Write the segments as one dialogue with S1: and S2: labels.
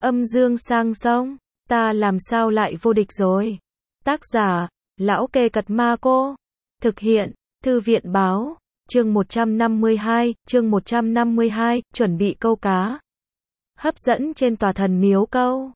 S1: Âm dương sang sông, ta làm sao lại vô địch rồi. Tác giả, Lão Kê Cật Ma Cô. Thực hiện, Thư viện Báo. Chương 152, chuẩn bị câu cá. Hấp dẫn trên tòa thần miếu câu.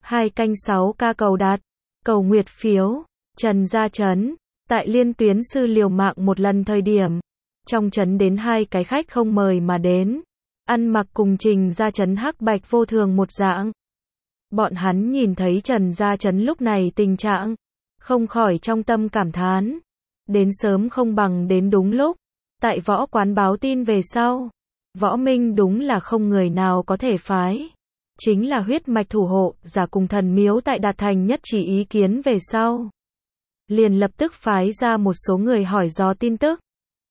S1: 2/6 ca cầu đặt. Cầu nguyệt phiếu. Trần Gia Trấn. Tại Liên Tuyến Sư liều mạng một lần thời điểm. Trong trấn đến 2 cái khách không mời mà đến. Ăn mặc cùng Trình Gia Trấn hắc bạch vô thường một dạng. Bọn hắn nhìn thấy Trần Gia Trấn lúc này tình trạng. Không khỏi trong tâm cảm thán. Đến sớm không bằng đến đúng lúc. Tại võ quán báo tin về sau. Võ Minh đúng là không người nào có thể phái. Chính là huyết mạch thủ hộ, giả cùng thần miếu tại đạt thành nhất trí ý kiến về sau. Liền lập tức phái ra một số người hỏi dò tin tức.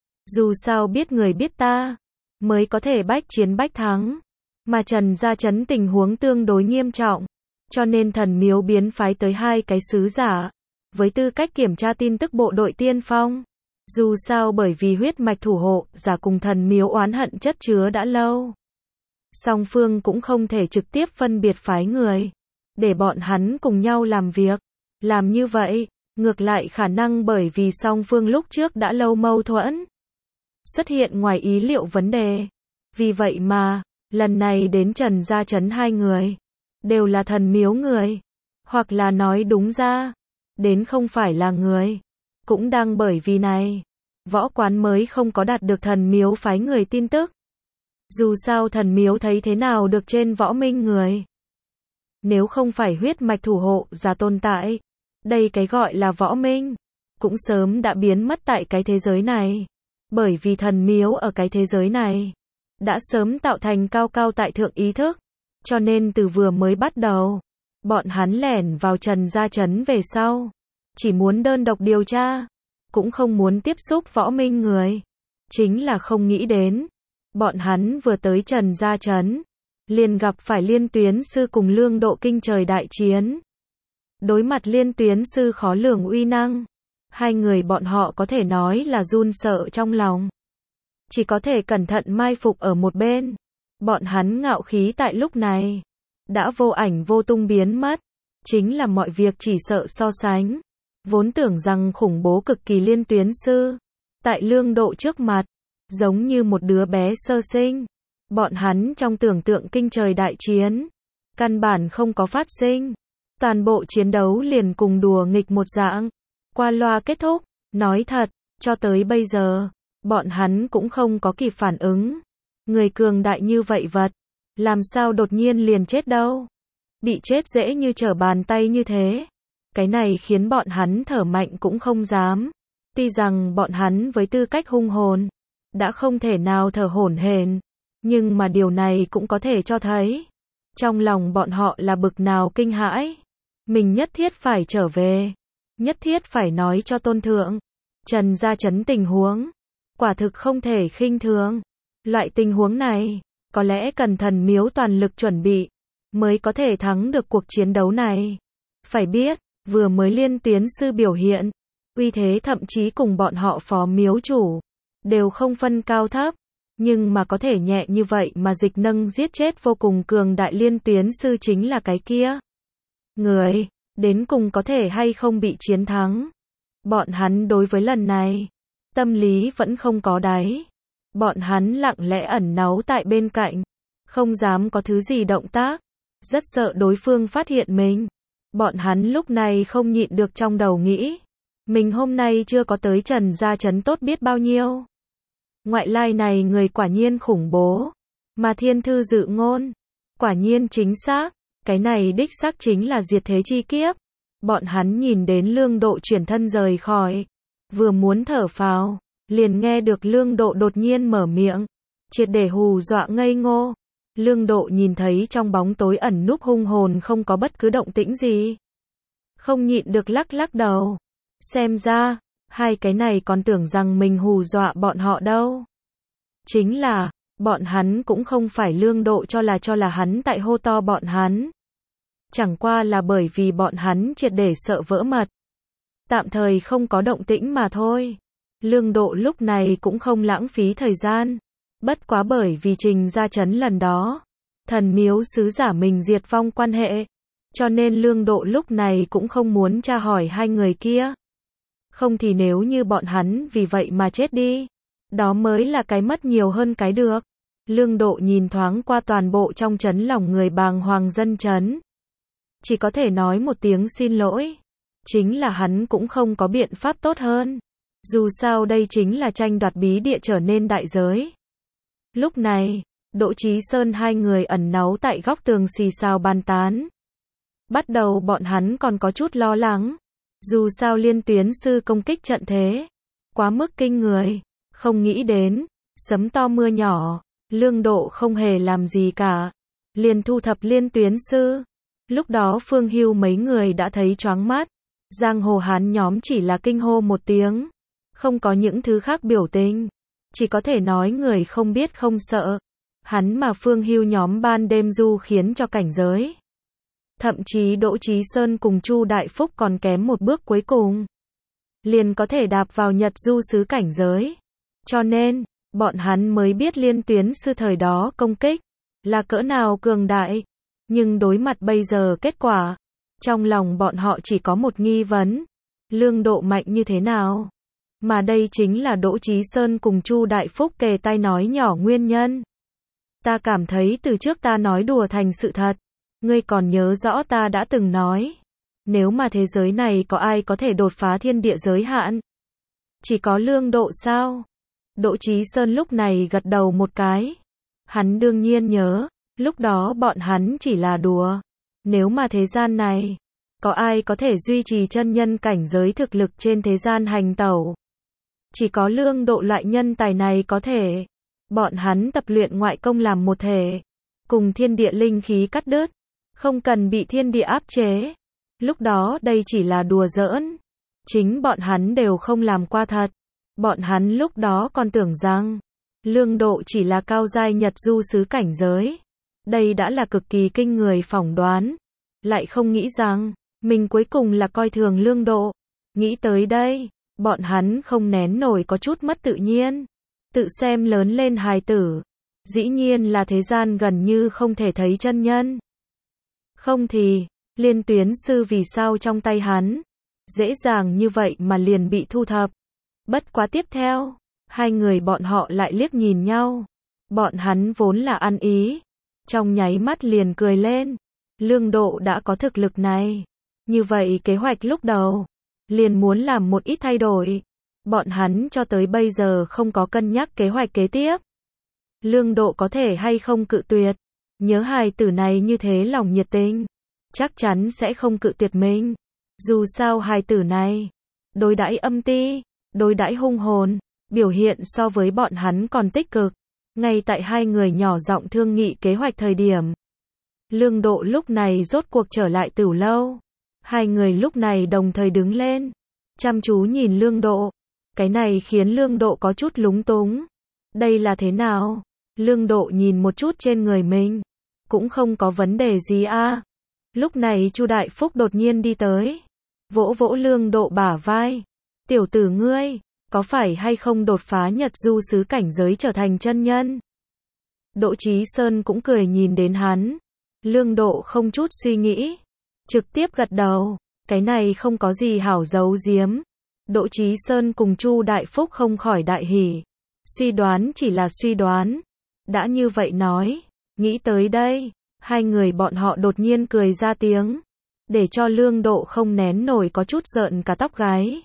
S1: Dù sao biết người biết ta, mới có thể bách chiến bách thắng. Mà Trần Gia Trấn tình huống tương đối nghiêm trọng. Cho nên thần miếu biến phái tới 2 cái sứ giả. Với tư cách kiểm tra tin tức bộ đội tiên phong. Dù sao bởi vì huyết mạch thủ hộ, giả cùng thần miếu oán hận chất chứa đã lâu. Song phương cũng không thể trực tiếp phân biệt phái người. Để bọn hắn cùng nhau làm việc. Làm như vậy, ngược lại khả năng bởi vì song phương lúc trước đã lâu mâu thuẫn. Xuất hiện ngoài ý liệu vấn đề. Vì vậy mà, lần này đến Trần Gia Trấn 2 người. Đều là thần miếu người. Hoặc là nói đúng ra. Đến không phải là người. Cũng đang bởi vì này. Võ quán mới không có đạt được thần miếu phái người tin tức. Dù sao thần miếu thấy thế nào được trên võ minh người. Nếu không phải huyết mạch thủ hộ giả tồn tại. Đây cái gọi là võ minh. Cũng sớm đã biến mất tại cái thế giới này. Bởi vì thần miếu ở cái thế giới này. Đã sớm tạo thành cao cao tại thượng ý thức. Cho nên từ vừa mới bắt đầu. Bọn hắn lẻn vào Trần Gia Trấn về sau. Chỉ muốn đơn độc điều tra. Cũng không muốn tiếp xúc võ minh người. Chính là không nghĩ đến. Bọn hắn vừa tới Trần Gia Trấn. Liền gặp phải Liên Tuyến Sư cùng Lương Độ kinh trời đại chiến. Đối mặt Liên Tuyến Sư khó lường uy năng. 2 người bọn họ có thể nói là run sợ trong lòng. Chỉ có thể cẩn thận mai phục ở một bên. Bọn hắn ngạo khí tại lúc này. Đã vô ảnh vô tung biến mất. Chính là mọi việc chỉ sợ so sánh. Vốn tưởng rằng khủng bố cực kỳ Liên Tuyến Sư. Tại Lương Độ trước mặt. Giống như một đứa bé sơ sinh. Bọn hắn trong tưởng tượng kinh trời đại chiến. Căn bản không có phát sinh. Toàn bộ chiến đấu liền cùng đùa nghịch một dạng. Qua loa kết thúc. Nói thật, cho tới bây giờ. Bọn hắn cũng không có kịp phản ứng. Người cường đại như vậy vật. Làm sao đột nhiên liền chết đâu. Bị chết dễ như trở bàn tay như thế. Cái này khiến bọn hắn thở mạnh cũng không dám. Tuy rằng bọn hắn với tư cách hung hồn. Đã không thể nào thở hổn hển. Nhưng mà điều này cũng có thể cho thấy. Trong lòng bọn họ là bực nào kinh hãi. Mình nhất thiết phải trở về. Nhất thiết phải nói cho tôn thượng. Trần Gia Trấn tình huống. Quả thực không thể khinh thường. Loại tình huống này. Có lẽ cần thần miếu toàn lực chuẩn bị. Mới có thể thắng được cuộc chiến đấu này. Phải biết. Vừa mới Liên Tuyến Sư biểu hiện. Uy thế thậm chí cùng bọn họ phó miếu chủ. Đều không phân cao thấp. Nhưng mà có thể nhẹ như vậy mà dịch nâng giết chết vô cùng cường đại Liên Tuyến Sư chính là cái kia. Người. Đến cùng có thể hay không bị chiến thắng. Bọn hắn đối với lần này. Tâm lý vẫn không có đáy. Bọn hắn lặng lẽ ẩn náu tại bên cạnh. Không dám có thứ gì động tác. Rất sợ đối phương phát hiện mình. Bọn hắn lúc này không nhịn được trong đầu nghĩ. Mình hôm nay chưa có tới Trần Gia Trấn tốt biết bao nhiêu. Ngoại lai này người quả nhiên khủng bố. Mà thiên thư dự ngôn. Quả nhiên chính xác. Cái này đích xác chính là diệt thế chi kiếp. Bọn hắn nhìn đến Lương Độ chuyển thân rời khỏi. Vừa muốn thở phào. Liền nghe được Lương Độ đột nhiên mở miệng. Triệt để hù dọa ngây ngô. Lương Độ nhìn thấy trong bóng tối ẩn núp hung hồn không có bất cứ động tĩnh gì. Không nhịn được lắc lắc đầu. Xem ra, 2 cái này còn tưởng rằng mình hù dọa bọn họ đâu. Chính là, bọn hắn cũng không phải Lương Độ cho là hắn tại hô to bọn hắn. Chẳng qua là bởi vì bọn hắn triệt để sợ vỡ mật. Tạm thời không có động tĩnh mà thôi. Lương Độ lúc này cũng không lãng phí thời gian. Bất quá bởi vì Trình Gia Trấn lần đó. thần miếu sứ giả mình diệt vong quan hệ. Cho nên Lương Độ lúc này cũng không muốn tra hỏi hai người kia. Không thì nếu như bọn hắn vì vậy mà chết đi, đó mới là cái mất nhiều hơn cái được. Lương Độ nhìn thoáng qua toàn bộ trong trấn, lòng người bàng hoàng dân trấn. Chỉ có thể nói một tiếng xin lỗi. Chính là hắn cũng không có biện pháp tốt hơn. Dù sao đây chính là tranh đoạt bí địa trở nên đại giới. Lúc này, Đỗ Chí Sơn hai người ẩn náu tại góc tường xì xào bàn tán. Bắt đầu bọn hắn còn có chút lo lắng. Dù sao Liên Tuyến Sư công kích trận thế quá mức kinh người. Không nghĩ đến, sấm to mưa nhỏ, Lương Độ không hề làm gì cả. Liền thu thập Liên Tuyến Sư. Lúc đó Phương Hưu mấy người đã thấy choáng mắt. Giang hồ hán nhóm chỉ là kinh hô một tiếng. Không có những thứ khác biểu tình. Chỉ có thể nói người không biết không sợ. Hắn mà Phương Hưu nhóm ban đêm du khiến cho cảnh giới. Thậm chí Đỗ Chí Sơn cùng Chu Đại Phúc còn kém một bước cuối cùng. Liền có thể đạp vào Nhật du xứ cảnh giới. Cho nên, bọn hắn mới biết Liên Tuyến Sư thời đó công kích là cỡ nào cường đại. Nhưng đối mặt bây giờ kết quả, trong lòng bọn họ chỉ có một nghi vấn. Lương Độ mạnh như thế nào? Mà đây chính là Đỗ Chí Sơn cùng Chu Đại Phúc kề tai nói nhỏ nguyên nhân. Ta cảm thấy từ trước ta nói đùa thành sự thật. Ngươi còn nhớ rõ ta đã từng nói. Nếu mà thế giới này có ai có thể đột phá thiên địa giới hạn? Chỉ có Lương Độ sao? Đỗ Chí Sơn lúc này gật đầu một cái. Hắn đương nhiên nhớ, lúc đó bọn hắn chỉ là đùa. Nếu mà thế gian này, có ai có thể duy trì chân nhân cảnh giới thực lực trên thế gian hành tẩu? Chỉ có Lương Độ loại nhân tài này có thể. Bọn hắn tập luyện ngoại công làm một thể, cùng thiên địa linh khí cắt đứt, không cần bị thiên địa áp chế. Lúc đó đây chỉ là đùa giỡn. Chính bọn hắn đều không làm qua thật. Bọn hắn lúc đó còn tưởng rằng Lương Độ chỉ là cao giai Nhật du xứ cảnh giới. Đây đã là cực kỳ kinh người phỏng đoán. Lại không nghĩ rằng mình cuối cùng là coi thường Lương Độ. Nghĩ tới đây, bọn hắn không nén nổi có chút mất tự nhiên. Tự xem lớn lên hài tử. Dĩ nhiên là thế gian gần như không thể thấy chân nhân. Không thì, Liên Tuyến Sư vì sao trong tay hắn dễ dàng như vậy mà liền bị thu thập. Bất quá tiếp theo, hai người bọn họ lại liếc nhìn nhau. Bọn hắn vốn là ăn ý. Trong nháy mắt liền cười lên. Lương Độ đã có thực lực này. Như vậy kế hoạch lúc đầu liền muốn làm một ít thay đổi. Bọn hắn cho tới bây giờ không có cân nhắc kế hoạch kế tiếp. Lương Độ có thể hay không cự tuyệt. Nhớ hài tử này như thế lòng nhiệt tình, chắc chắn sẽ không cự tuyệt mình. Dù sao hài tử này đối đãi âm ti, đối đãi hung hồn, biểu hiện so với bọn hắn còn tích cực. Ngay tại hai người nhỏ giọng thương nghị kế hoạch thời điểm, Lương Độ lúc này rốt cuộc trở lại Tửu Lâu. Hai người lúc này đồng thời đứng lên, chăm chú nhìn Lương Độ. Cái này khiến Lương Độ có chút lúng túng. Đây là thế nào? Lương Độ nhìn một chút trên người mình, cũng không có vấn đề gì a. Lúc này Chu Đại Phúc đột nhiên đi tới, vỗ vỗ Lương Độ bả vai. Tiểu tử ngươi, có phải hay không đột phá Nhật du xứ cảnh giới trở thành chân nhân? Đỗ Chí Sơn cũng cười nhìn đến hắn. Lương Độ không chút suy nghĩ, trực tiếp gật đầu. Cái này không có gì hảo giấu giếm. Đỗ Chí Sơn cùng Chu Đại Phúc không khỏi đại hỉ. Suy đoán chỉ là suy đoán. Đã như vậy nói, nghĩ tới đây, hai người bọn họ đột nhiên cười ra tiếng, để cho Lương Độ không nén nổi có chút rợn cả tóc gáy.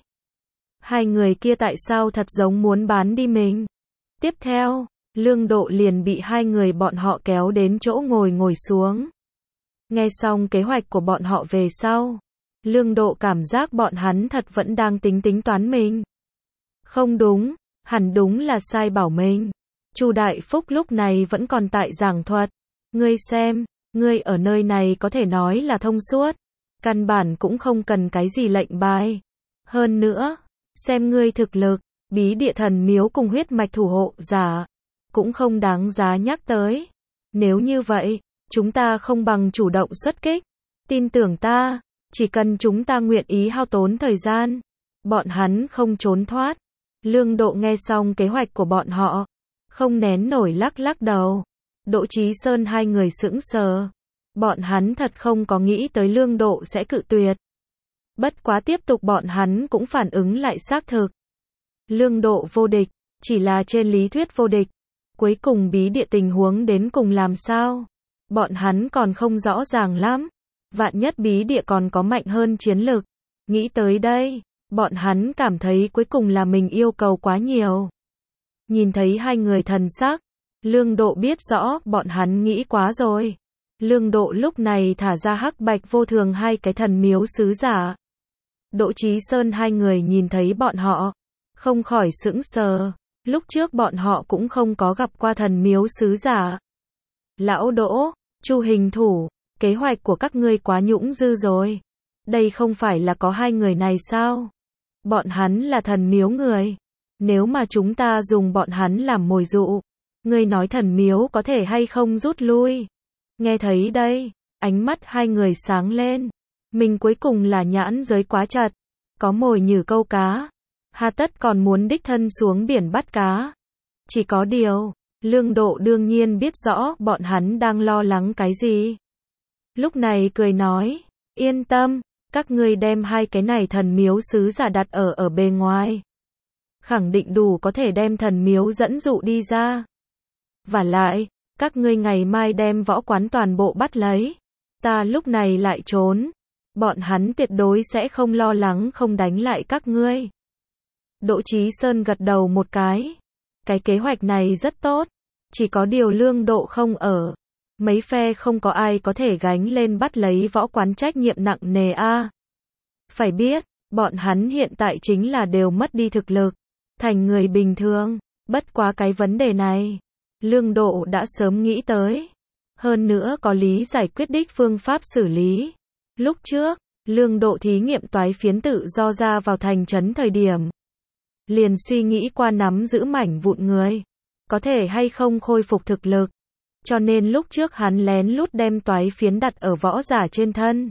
S1: Hai người kia tại sao thật giống muốn bán đi mình? Tiếp theo, Lương Độ liền bị hai người bọn họ kéo đến chỗ ngồi xuống. Nghe xong kế hoạch của bọn họ về sau, Lương Độ cảm giác bọn hắn thật vẫn đang tính toán mình. Không đúng, hẳn đúng là sai bảo mình. Chu Đại Phúc lúc này vẫn còn tại giảng thuật. Ngươi xem, ngươi ở nơi này có thể nói là thông suốt. Căn bản cũng không cần cái gì lệnh bài. Hơn nữa, xem ngươi thực lực, bí địa thần miếu cùng huyết mạch thủ hộ giả, cũng không đáng giá nhắc tới. Nếu như vậy, chúng ta không bằng chủ động xuất kích. Tin tưởng ta, chỉ cần chúng ta nguyện ý hao tốn thời gian, bọn hắn không trốn thoát. Lương Độ nghe xong kế hoạch của bọn họ, không nén nổi lắc đầu. Đỗ Chí Sơn hai người sững sờ. Bọn hắn thật không có nghĩ tới Lương Độ sẽ cự tuyệt. Bất quá tiếp tục bọn hắn cũng phản ứng lại xác thực. Lương Độ vô địch, chỉ là trên lý thuyết vô địch. Cuối cùng bí địa tình huống đến cùng làm sao? Bọn hắn còn không rõ ràng lắm. Vạn nhất bí địa còn có mạnh hơn chiến lực. Nghĩ tới đây, bọn hắn cảm thấy cuối cùng là mình yêu cầu quá nhiều. Nhìn thấy hai người thần sắc, Lương Độ biết rõ bọn hắn nghĩ quá rồi. Lương Độ lúc này thả ra hắc bạch vô thường hai cái thần miếu sứ giả. Đỗ Chí Sơn hai người nhìn thấy bọn họ, không khỏi sững sờ. Lúc trước bọn họ cũng không có gặp qua thần miếu sứ giả. Lão Đỗ, Chu Hình Thủ, kế hoạch của các ngươi quá nhũng dư rồi. Đây không phải là có hai người này sao? Bọn hắn là thần miếu người. Nếu mà chúng ta dùng bọn hắn làm mồi dụ, ngươi nói thần miếu có thể hay không rút lui? Nghe thấy đây, ánh mắt hai người sáng lên. Mình cuối cùng là nhãn giới quá chặt. Có mồi nhử câu cá. Hà tất còn muốn đích thân xuống biển bắt cá. Chỉ có điều, Lương Độ đương nhiên biết rõ bọn hắn đang lo lắng cái gì. Lúc này cười nói, yên tâm, các ngươi đem hai cái này thần miếu sứ giả đặt ở bề ngoài. Khẳng định đủ có thể đem thần miếu dẫn dụ đi ra. Vả lại, các ngươi ngày mai đem võ quán toàn bộ bắt lấy. Ta lúc này lại trốn. Bọn hắn tuyệt đối sẽ không lo lắng không đánh lại các ngươi. Đỗ Chí Sơn gật đầu một cái. Cái kế hoạch này rất tốt. Chỉ có điều Lương Độ không ở. Mấy phe không có ai có thể gánh lên bắt lấy võ quán trách nhiệm nặng nề a. Phải biết, bọn hắn hiện tại chính là đều mất đi thực lực. Thành người bình thường. Bất quá cái vấn đề này, Lương Độ đã sớm nghĩ tới. Hơn nữa có lý giải quyết đích phương pháp xử lý. Lúc trước, Lương Độ thí nghiệm toái phiến tự do ra vào thành trấn thời điểm. Liền suy nghĩ qua nắm giữ mảnh vụn người. Có thể hay không khôi phục thực lực. Cho nên lúc trước hắn lén lút đem toái phiến đặt ở võ giả trên thân.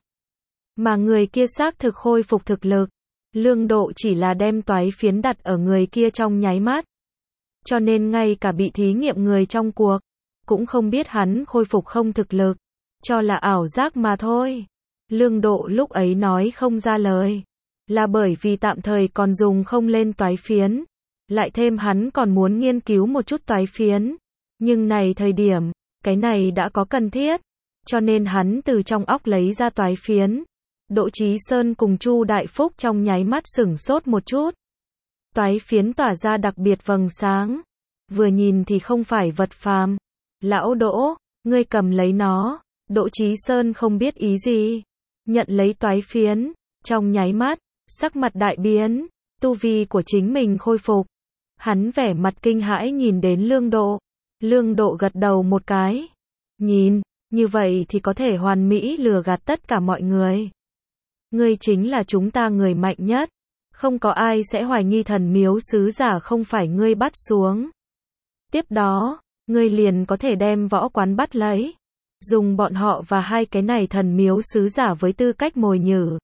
S1: Mà người kia xác thực khôi phục thực lực. Lương Độ chỉ là đem toái phiến đặt ở người kia trong nháy mắt. Cho nên ngay cả bị thí nghiệm người trong cuộc, cũng không biết hắn khôi phục không thực lực. Cho là ảo giác mà thôi. Lương Độ lúc ấy nói không ra lời. Là bởi vì tạm thời còn dùng không lên toái phiến. Lại thêm hắn còn muốn nghiên cứu một chút toái phiến. Nhưng này thời điểm, cái này đã có cần thiết. Cho nên hắn từ trong óc lấy ra toái phiến. Đỗ Chí Sơn cùng Chu Đại Phúc trong nháy mắt sửng sốt một chút. Toái phiến tỏa ra đặc biệt vầng sáng. Vừa nhìn thì không phải vật phàm. Lão Đỗ, ngươi cầm lấy nó. Đỗ Chí Sơn không biết ý gì. Nhận lấy toái phiến. Trong nháy mắt, sắc mặt đại biến. Tu vi của chính mình khôi phục. Hắn vẻ mặt kinh hãi nhìn đến Lương Độ. Lương Độ gật đầu một cái. Nhìn, như vậy thì có thể hoàn mỹ lừa gạt tất cả mọi người. Ngươi chính là chúng ta người mạnh nhất. Không có ai sẽ hoài nghi thần miếu sứ giả không phải ngươi bắt xuống. Tiếp đó, ngươi liền có thể đem võ quán bắt lấy. Dùng bọn họ và hai cái này thần miếu sứ giả với tư cách mồi nhử.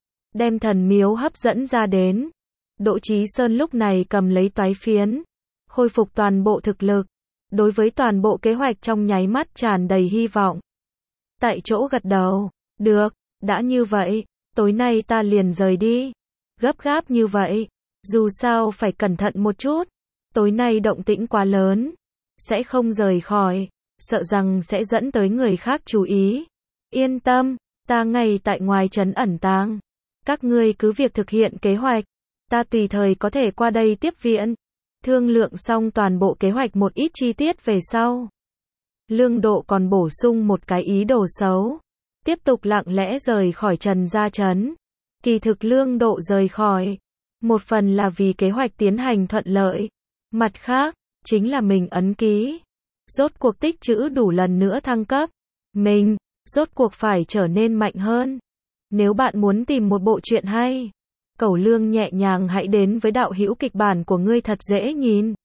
S1: Đem thần miếu hấp dẫn ra đến. Đỗ Chí Sơn lúc này cầm lấy toái phiến. Khôi phục toàn bộ thực lực. Đối với toàn bộ kế hoạch trong nháy mắt tràn đầy hy vọng. Tại chỗ gật đầu. Được, đã như vậy, tối nay ta liền rời đi. Gấp gáp như vậy. Dù sao phải cẩn thận một chút. Tối nay động tĩnh quá lớn. Sẽ không rời khỏi. Sợ rằng sẽ dẫn tới người khác chú ý. Yên tâm, ta ngay tại ngoài trấn ẩn tàng. Các ngươi cứ việc thực hiện kế hoạch. Ta tùy thời có thể qua đây tiếp viện. Thương lượng xong toàn bộ kế hoạch một ít chi tiết về sau. Lương Độ còn bổ sung một cái ý đồ xấu. Tiếp tục lặng lẽ rời khỏi Trần Gia Trấn. Kỳ thực Lương Độ rời khỏi. Một phần là vì kế hoạch tiến hành thuận lợi. Mặt khác, chính là mình ấn ký. Rốt cuộc tích trữ đủ lần nữa thăng cấp. Mình, rốt cuộc phải trở nên mạnh hơn. Nếu bạn muốn tìm một bộ truyện hay, Cẩu Lương nhẹ nhàng hãy đến với đạo hữu kịch bản của ngươi thật dễ nhìn.